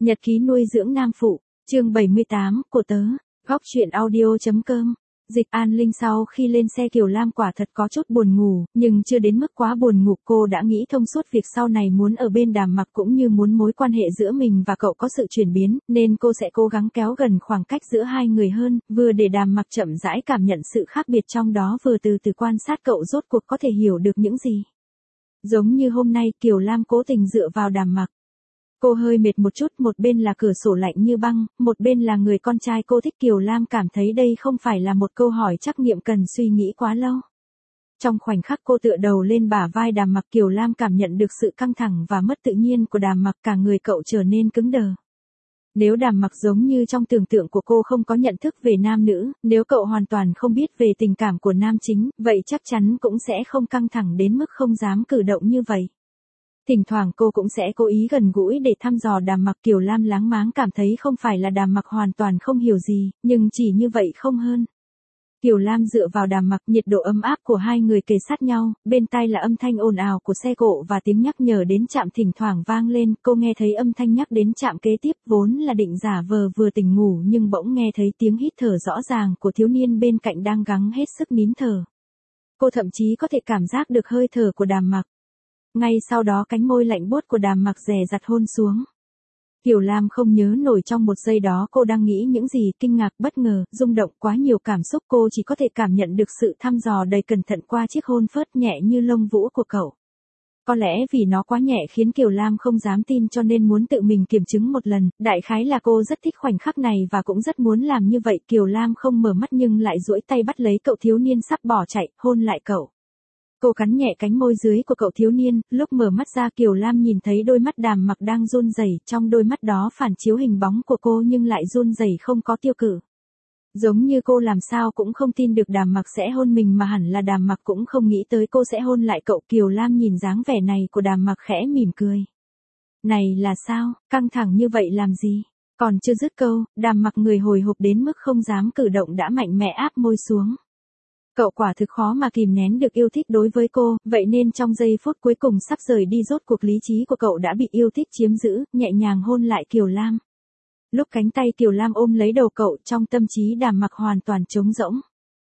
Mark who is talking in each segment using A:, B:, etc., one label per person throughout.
A: Nhật ký nuôi dưỡng nam phụ, chương 78, của tớ, góc truyện audio.com. Dịch An Linh sau khi lên xe Kiều Lam quả thật có chút buồn ngủ, nhưng chưa đến mức quá buồn ngủ, cô đã nghĩ thông suốt việc sau này muốn ở bên Đàm Mặc cũng như muốn mối quan hệ giữa mình và cậu có sự chuyển biến, nên cô sẽ cố gắng kéo gần khoảng cách giữa hai người hơn, vừa để Đàm Mặc chậm rãi cảm nhận sự khác biệt trong đó, vừa từ từ quan sát cậu rốt cuộc có thể hiểu được những gì. Giống như hôm nay Kiều Lam cố tình dựa vào Đàm Mặc. Cô hơi mệt một chút, một bên là cửa sổ lạnh như băng, một bên là người con trai cô thích. Kiều Lam cảm thấy đây không phải là một câu hỏi trắc nghiệm cần suy nghĩ quá lâu. Trong khoảnh khắc cô tựa đầu lên bả vai Đàm Mặc, Kiều Lam cảm nhận được sự căng thẳng và mất tự nhiên của Đàm Mặc, cả người cậu trở nên cứng đờ. Nếu Đàm Mặc giống như trong tưởng tượng của cô không có nhận thức về nam nữ, nếu cậu hoàn toàn không biết về tình cảm của nam chính, vậy chắc chắn cũng sẽ không căng thẳng đến mức không dám cử động như vậy. Thỉnh thoảng cô cũng sẽ cố ý gần gũi để thăm dò Đàm Mặc. Kiều Lam láng máng cảm thấy không phải là Đàm Mặc hoàn toàn không hiểu gì, nhưng chỉ như vậy không hơn. Kiều Lam dựa vào Đàm Mặc, nhiệt độ ấm áp của hai người kề sát nhau, bên tai là âm thanh ồn ào của xe cộ và tiếng nhắc nhở đến trạm thỉnh thoảng vang lên. Cô nghe thấy âm thanh nhắc đến trạm kế tiếp, vốn là định giả vờ vừa tỉnh ngủ nhưng bỗng nghe thấy tiếng hít thở rõ ràng của thiếu niên bên cạnh đang gắng hết sức nín thở. Cô thậm chí có thể cảm giác được hơi thở của Đàm Mặc. Ngay sau đó cánh môi lạnh buốt của Đàm Mặc dè dặt hôn xuống. Kiều Lam không nhớ nổi trong một giây đó cô đang nghĩ những gì, kinh ngạc, bất ngờ, rung động, quá nhiều cảm xúc. Cô chỉ có thể cảm nhận được sự thăm dò đầy cẩn thận qua chiếc hôn phớt nhẹ như lông vũ của cậu. Có lẽ vì nó quá nhẹ khiến Kiều Lam không dám tin, cho nên muốn tự mình kiểm chứng một lần. Đại khái là cô rất thích khoảnh khắc này và cũng rất muốn làm như vậy. Kiều Lam không mở mắt nhưng lại duỗi tay bắt lấy cậu thiếu niên sắp bỏ chạy, hôn lại cậu. Cô cắn nhẹ cánh môi dưới của cậu thiếu niên, lúc mở mắt ra Kiều Lam nhìn thấy đôi mắt Đàm Mặc đang run rẩy, trong đôi mắt đó phản chiếu hình bóng của cô nhưng lại run rẩy không có tiêu cự. Giống như cô làm sao cũng không tin được Đàm Mặc sẽ hôn mình, mà hẳn là Đàm Mặc cũng không nghĩ tới cô sẽ hôn lại cậu. Kiều Lam nhìn dáng vẻ này của Đàm Mặc khẽ mỉm cười. Này là sao, căng thẳng như vậy làm gì? Còn chưa dứt câu, Đàm Mặc người hồi hộp đến mức không dám cử động đã mạnh mẽ áp môi xuống. Cậu quả thực khó mà kìm nén được yêu thích đối với cô, vậy nên trong giây phút cuối cùng sắp rời đi, rốt cuộc lý trí của cậu đã bị yêu thích chiếm giữ, nhẹ nhàng hôn lại Kiều Lam. Lúc cánh tay Kiều Lam ôm lấy đầu cậu, trong tâm trí Đàm Mặc hoàn toàn trống rỗng.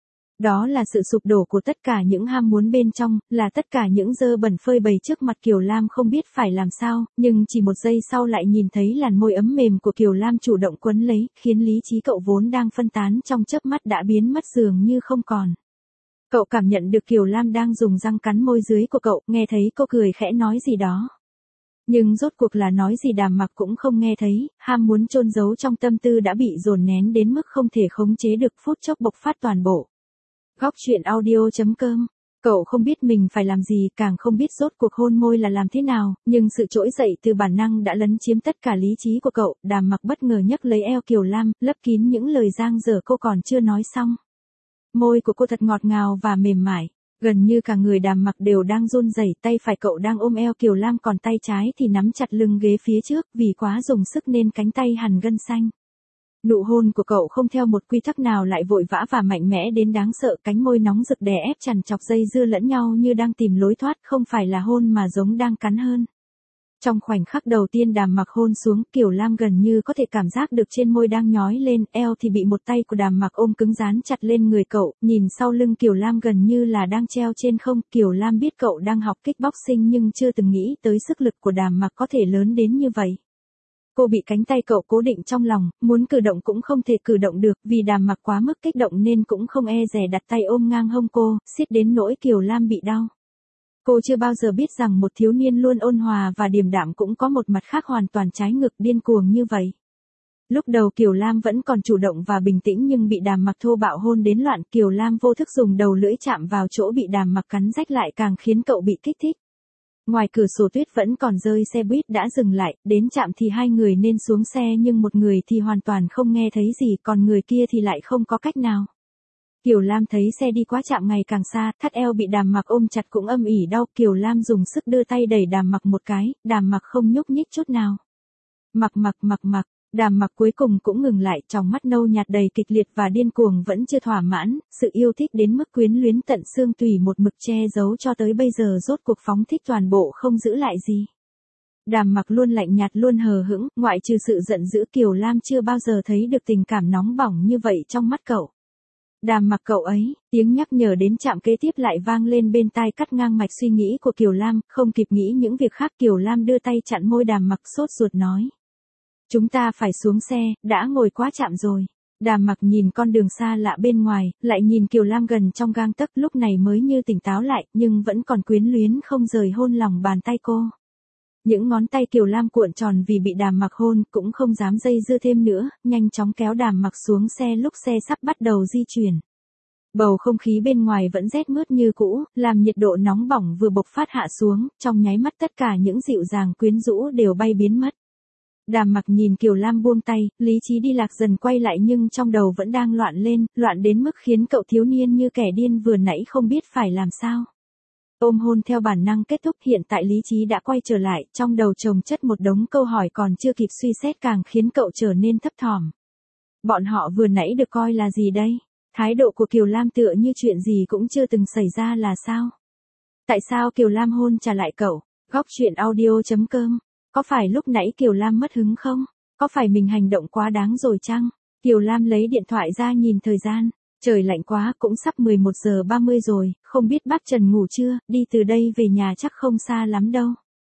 A: Đó là sự sụp đổ của tất cả những ham muốn bên trong, là tất cả những dơ bẩn phơi bày trước mặt. Kiều Lam không biết phải làm sao, nhưng chỉ một giây sau lại nhìn thấy làn môi ấm mềm của Kiều Lam chủ động quấn lấy, khiến lý trí cậu vốn đang phân tán trong chớp mắt đã biến mất dường như không còn. Cậu cảm nhận được Kiều Lam đang dùng răng cắn môi dưới của cậu, nghe thấy cô cười khẽ nói gì đó. Nhưng rốt cuộc là nói gì Đàm Mặc cũng không nghe thấy, ham muốn chôn giấu trong tâm tư đã bị dồn nén đến mức không thể khống chế được, phút chốc bộc phát toàn bộ. Góc truyện audio.com. Cậu không biết mình phải làm gì, càng không biết rốt cuộc hôn môi là làm thế nào, nhưng sự trỗi dậy từ bản năng đã lấn chiếm tất cả lý trí của cậu. Đàm Mặc bất ngờ nhấc lấy eo Kiều Lam, lấp kín những lời dang dở cô còn chưa nói xong. Môi của cô thật ngọt ngào và mềm mại, gần như cả người Đàm Mặc đều đang run rẩy. Tay phải cậu đang ôm eo Kiều Lam, còn tay trái thì nắm chặt lưng ghế phía trước, vì quá dùng sức nên cánh tay hằn gân xanh. Nụ hôn của cậu không theo một quy tắc nào, lại vội vã và mạnh mẽ đến đáng sợ, cánh môi nóng rực đè ép chằn chọc dây dưa lẫn nhau như đang tìm lối thoát, không phải là hôn mà giống đang cắn hơn. Trong khoảnh khắc đầu tiên Đàm Mặc hôn xuống, Kiều Lam gần như có thể cảm giác được trên môi đang nhói lên, eo thì bị một tay của Đàm Mặc ôm cứng dán chặt lên người cậu, nhìn sau lưng Kiều Lam gần như là đang treo trên không. Kiều Lam biết cậu đang học kickboxing nhưng chưa từng nghĩ tới sức lực của Đàm Mặc có thể lớn đến như vậy. Cô bị cánh tay cậu cố định trong lòng, muốn cử động cũng không thể cử động được, vì Đàm Mặc quá mức kích động nên cũng không e dè đặt tay ôm ngang hông cô, siết đến nỗi Kiều Lam bị đau. Cô chưa bao giờ biết rằng một thiếu niên luôn ôn hòa và điềm đạm cũng có một mặt khác hoàn toàn trái ngược, điên cuồng như vậy. Lúc đầu Kiều Lam vẫn còn chủ động và bình tĩnh nhưng bị Đàm Mặc thô bạo hôn đến loạn. Kiều Lam vô thức dùng đầu lưỡi chạm vào chỗ bị Đàm Mặc cắn rách lại, càng khiến cậu bị kích thích. Ngoài cửa sổ tuyết vẫn còn rơi, xe buýt đã dừng lại, đến trạm thì hai người nên xuống xe nhưng một người thì hoàn toàn không nghe thấy gì, còn người kia thì lại không có cách nào. Kiều Lam thấy xe đi qua trạm ngày càng xa, thắt eo bị Đàm Mặc ôm chặt cũng âm ỉ đau. Kiều Lam dùng sức đưa tay đẩy Đàm Mặc một cái, Đàm Mặc không nhúc nhích chút nào. Mặc, Đàm Mặc cuối cùng cũng ngừng lại, trong mắt nâu nhạt đầy kịch liệt và điên cuồng vẫn chưa thỏa mãn, sự yêu thích đến mức quyến luyến tận xương tủy một mực che giấu cho tới bây giờ rốt cuộc phóng thích toàn bộ, không giữ lại gì. Đàm Mặc luôn lạnh nhạt luôn hờ hững, ngoại trừ sự giận dữ Kiều Lam chưa bao giờ thấy được tình cảm nóng bỏng như vậy trong mắt cậu. Đàm Mặc cậu ấy, tiếng nhắc nhở đến trạm kế tiếp lại vang lên bên tai cắt ngang mạch suy nghĩ của Kiều Lam, không kịp nghĩ những việc khác Kiều Lam đưa tay chặn môi Đàm Mặc sốt ruột nói. Chúng ta phải xuống xe, đã ngồi quá chạm rồi. Đàm Mặc nhìn con đường xa lạ bên ngoài, lại nhìn Kiều Lam gần trong gang tấc lúc này mới như tỉnh táo lại, nhưng vẫn còn quyến luyến không rời hôn lòng bàn tay cô. Những ngón tay Kiều Lam cuộn tròn vì bị Đàm Mặc hôn, cũng không dám dây dưa thêm nữa, nhanh chóng kéo Đàm Mặc xuống xe lúc xe sắp bắt đầu di chuyển. Bầu không khí bên ngoài vẫn rét mướt như cũ, làm nhiệt độ nóng bỏng vừa bộc phát hạ xuống, trong nháy mắt tất cả những dịu dàng quyến rũ đều bay biến mất. Đàm Mặc nhìn Kiều Lam buông tay, lý trí đi lạc dần quay lại nhưng trong đầu vẫn đang loạn lên, loạn đến mức khiến cậu thiếu niên như kẻ điên vừa nãy không biết phải làm sao. Ôm hôn theo bản năng kết thúc, hiện tại lý trí đã quay trở lại, trong đầu chồng chất một đống câu hỏi còn chưa kịp suy xét càng khiến cậu trở nên thấp thỏm. Bọn họ vừa nãy được coi là gì đây? Thái độ của Kiều Lam tựa như chuyện gì cũng chưa từng xảy ra là sao? Tại sao Kiều Lam hôn trả lại cậu? Góc truyện audio.com. Có phải lúc nãy Kiều Lam mất hứng không? Có phải mình hành động quá đáng rồi chăng? Kiều Lam lấy điện thoại ra nhìn thời gian. Trời lạnh quá, cũng sắp 11 giờ 30 rồi, không biết bác Trần ngủ chưa, đi từ đây về nhà chắc không xa lắm đâu.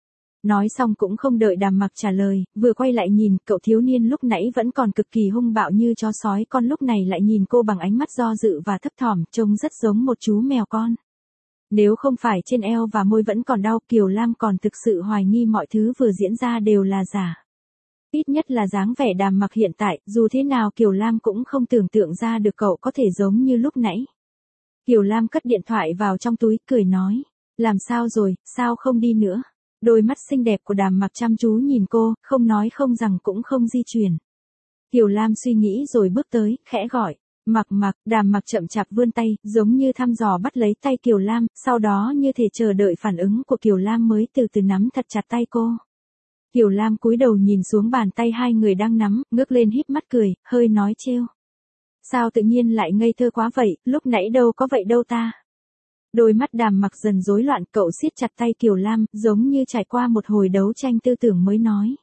A: Nói xong cũng không đợi Đàm Mặc trả lời, vừa quay lại nhìn, cậu thiếu niên lúc nãy vẫn còn cực kỳ hung bạo như chó sói con lúc này lại nhìn cô bằng ánh mắt do dự và thấp thỏm, trông rất giống một chú mèo con. Nếu không phải trên eo và môi vẫn còn đau, Kiều Lam còn thực sự hoài nghi mọi thứ vừa diễn ra đều là giả. Ít nhất là dáng vẻ Đàm Mặc hiện tại, dù thế nào Kiều Lam cũng không tưởng tượng ra được cậu có thể giống như lúc nãy. Kiều Lam cất điện thoại vào trong túi, cười nói. Làm sao rồi, sao không đi nữa? Đôi mắt xinh đẹp của Đàm Mặc chăm chú nhìn cô, không nói không rằng cũng không di chuyển. Kiều Lam suy nghĩ rồi bước tới, khẽ gọi. Mặc Mặc, Đàm Mặc chậm chạp vươn tay, giống như thăm dò bắt lấy tay Kiều Lam, sau đó như thể chờ đợi phản ứng của Kiều Lam mới từ từ nắm thật chặt tay cô. Kiều Lam cúi đầu nhìn xuống bàn tay hai người đang nắm, ngước lên híp mắt cười, hơi nói trêu. Sao tự nhiên lại ngây thơ quá vậy, lúc nãy đâu có vậy đâu ta. Đôi mắt Đàm Mặc dần rối loạn, cậu siết chặt tay Kiều Lam, giống như trải qua một hồi đấu tranh tư tưởng mới nói.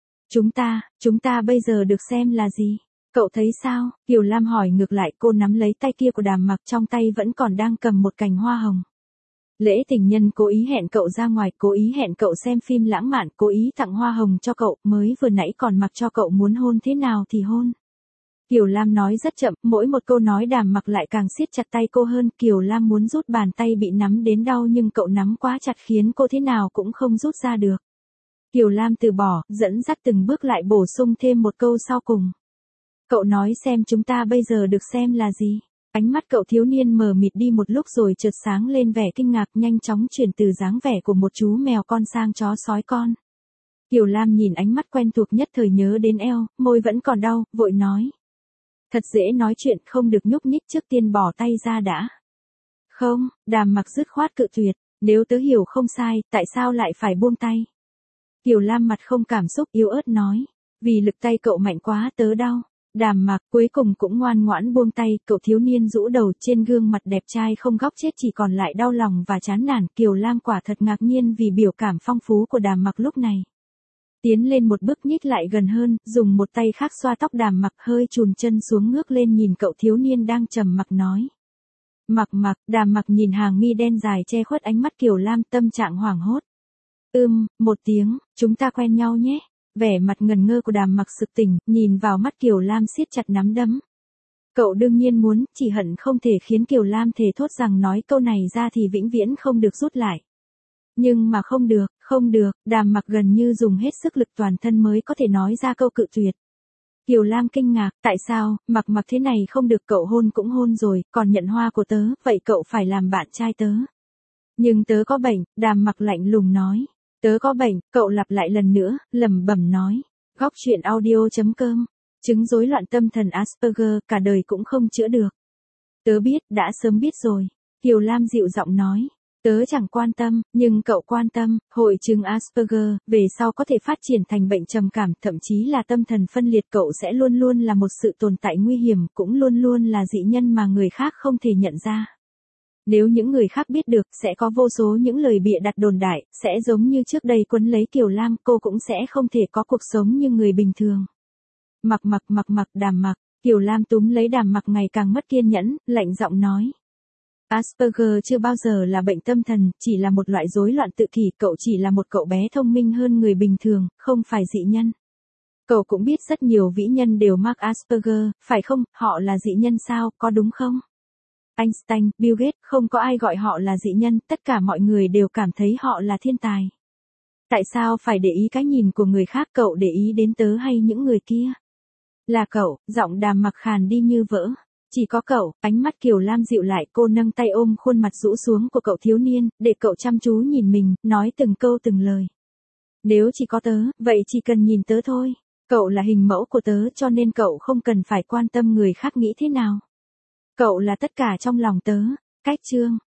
A: Chúng ta bây giờ được xem là gì? Cậu thấy sao? Kiều Lam hỏi ngược lại, cô nắm lấy tay kia của Đàm Mặc, trong tay vẫn còn đang cầm một cành hoa hồng. Lễ tình nhân cố ý hẹn cậu ra ngoài, cố ý hẹn cậu xem phim lãng mạn, cố ý tặng hoa hồng cho cậu, mới vừa nãy còn mặc cho cậu muốn hôn thế nào thì hôn. Kiều Lam nói rất chậm, mỗi một câu nói Đàm Mặc lại càng siết chặt tay cô hơn, Kiều Lam muốn rút bàn tay bị nắm đến đau nhưng cậu nắm quá chặt khiến cô thế nào cũng không rút ra được. Kiều Lam từ bỏ, dẫn dắt từng bước lại bổ sung thêm một câu sau cùng. Cậu nói xem chúng ta bây giờ được xem là gì? Ánh mắt cậu thiếu niên mờ mịt đi một lúc rồi chợt sáng lên vẻ kinh ngạc, nhanh chóng chuyển từ dáng vẻ của một chú mèo con sang chó sói con. Kiều Lam nhìn ánh mắt quen thuộc nhất thời nhớ đến eo, môi vẫn còn đau, vội nói. Thật dễ nói chuyện, không được nhúc nhích, trước tiên bỏ tay ra đã. Không, Đàm Mặc dứt khoát cự tuyệt, nếu tớ hiểu không sai, tại sao lại phải buông tay? Kiều Lam mặt không cảm xúc yếu ớt nói, vì lực tay cậu mạnh quá tớ đau. Đàm Mặc cuối cùng cũng ngoan ngoãn buông tay, cậu thiếu niên rũ đầu, trên gương mặt đẹp trai không góc chết chỉ còn lại đau lòng và chán nản. Kiều Lam quả thật ngạc nhiên vì biểu cảm phong phú của Đàm Mặc lúc này. Tiến lên một bước nhích lại gần hơn, dùng một tay khác xoa tóc Đàm Mặc, hơi chùn chân xuống ngước lên nhìn cậu thiếu niên đang trầm mặc nói. Mặc Mặc, Đàm Mặc nhìn hàng mi đen dài che khuất ánh mắt Kiều Lam, tâm trạng hoảng hốt. Một tiếng, chúng ta quen nhau nhé. Vẻ mặt ngần ngơ của Đàm Mặc sực tỉnh, nhìn vào mắt Kiều Lam siết chặt nắm đấm. Cậu đương nhiên muốn, chỉ hận không thể khiến Kiều Lam thề thốt rằng nói câu này ra thì vĩnh viễn không được rút lại. Nhưng mà không được, Đàm Mặc gần như dùng hết sức lực toàn thân mới có thể nói ra câu cự tuyệt. Kiều Lam kinh ngạc, tại sao, Mặc thế này không được, cậu hôn cũng hôn rồi, còn nhận hoa của tớ, vậy cậu phải làm bạn trai tớ. Nhưng tớ có bệnh, Đàm Mặc lạnh lùng nói. Tớ có bệnh, cậu lặp lại lần nữa, lẩm bẩm nói. Góc truyện audio.com. Chứng rối loạn tâm thần Asperger, cả đời cũng không chữa được. Tớ biết, đã sớm biết rồi. Kiều Lam dịu giọng nói. Tớ chẳng quan tâm, nhưng cậu quan tâm, hội chứng Asperger, về sau có thể phát triển thành bệnh trầm cảm, thậm chí là tâm thần phân liệt, cậu sẽ luôn luôn là một sự tồn tại nguy hiểm, cũng luôn luôn là dị nhân mà người khác không thể nhận ra. Nếu những người khác biết được, sẽ có vô số những lời bịa đặt đồn đại, sẽ giống như trước đây quấn lấy Kiều Lam, cô cũng sẽ không thể có cuộc sống như người bình thường. Mặc, Đàm Mặc, Kiều Lam túm lấy Đàm Mặc ngày càng mất kiên nhẫn, lạnh giọng nói. Asperger chưa bao giờ là bệnh tâm thần, chỉ là một loại rối loạn tự kỷ, cậu chỉ là một cậu bé thông minh hơn người bình thường, không phải dị nhân. Cậu cũng biết rất nhiều vĩ nhân đều mắc Asperger, phải không, họ là dị nhân sao, có đúng không? Einstein, Bill Gates, không có ai gọi họ là dị nhân, tất cả mọi người đều cảm thấy họ là thiên tài. Tại sao phải để ý cái nhìn của người khác, cậu để ý đến tớ hay những người kia? Là cậu, giọng Đàm Mặc khàn đi như vỡ. Chỉ có cậu, ánh mắt Kiều Lam dịu lại, cô nâng tay ôm khuôn mặt rũ xuống của cậu thiếu niên, để cậu chăm chú nhìn mình, nói từng câu từng lời. Nếu chỉ có tớ, vậy chỉ cần nhìn tớ thôi. Cậu là hình mẫu của tớ cho nên cậu không cần phải quan tâm người khác nghĩ thế nào. Cậu là tất cả trong lòng tớ. Cách chương